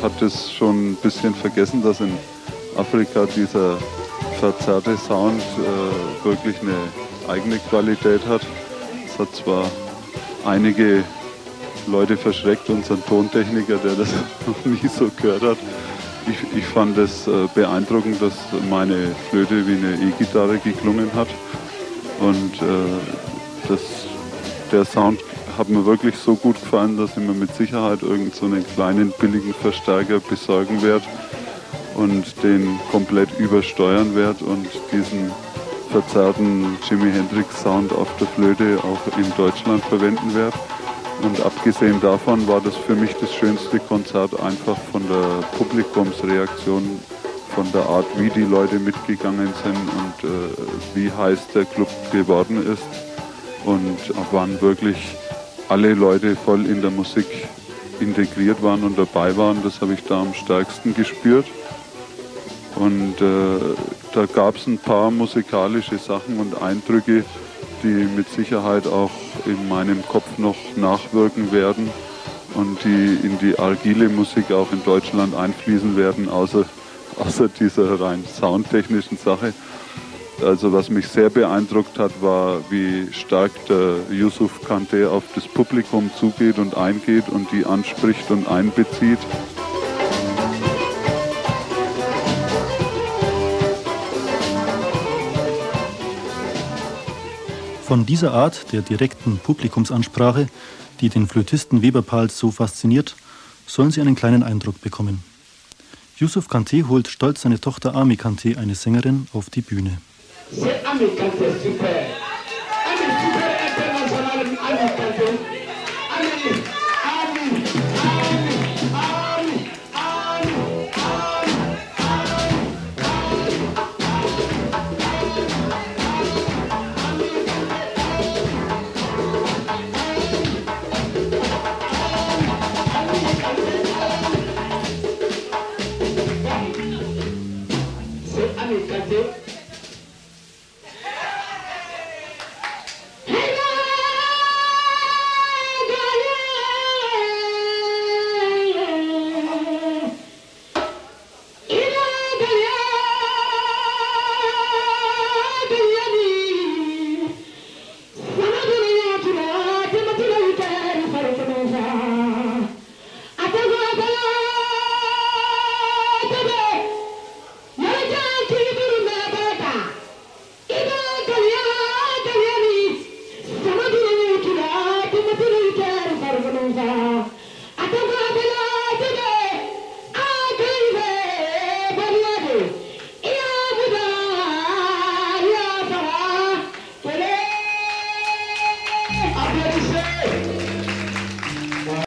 hatte es schon ein bisschen vergessen, dass in Afrika dieser verzerrte Sound wirklich eine eigene Qualität hat. Es hat zwar einige Leute verschreckt, unseren Tontechniker, der das noch nie so gehört hat. Ich fand es beeindruckend, dass meine Flöte wie eine E-Gitarre geklungen hat. Und der Sound hat mir wirklich so gut gefallen, dass ich mir mit Sicherheit irgend so einen kleinen billigen Verstärker besorgen werde und den komplett übersteuern werde und diesen verzerrten Jimi Hendrix Sound auf der Flöte auch in Deutschland verwenden werde. Und abgesehen davon war das für mich das schönste Konzert einfach von der Publikumsreaktion, von der Art, wie die Leute mitgegangen sind und wie heiß der Club geworden ist. Und wann wirklich alle Leute voll in der Musik integriert waren und dabei waren, das habe ich da am stärksten gespürt. Und da gab es ein paar musikalische Sachen und Eindrücke, die mit Sicherheit auch in meinem Kopf noch nachwirken werden und die in die agile Musik auch in Deutschland einfließen werden, außer dieser rein soundtechnischen Sache. Also was mich sehr beeindruckt hat, war, wie stark der Yusuf Kante auf das Publikum zugeht und eingeht und die anspricht und einbezieht. Von dieser Art der direkten Publikumsansprache, die den Flötisten Weber Pals so fasziniert, sollen Sie einen kleinen Eindruck bekommen. Yusuf Kante holt stolz seine Tochter Ami Kante, eine Sängerin, auf die Bühne. Ami Kante, super. Ami, super international, Ami Kante. Ami.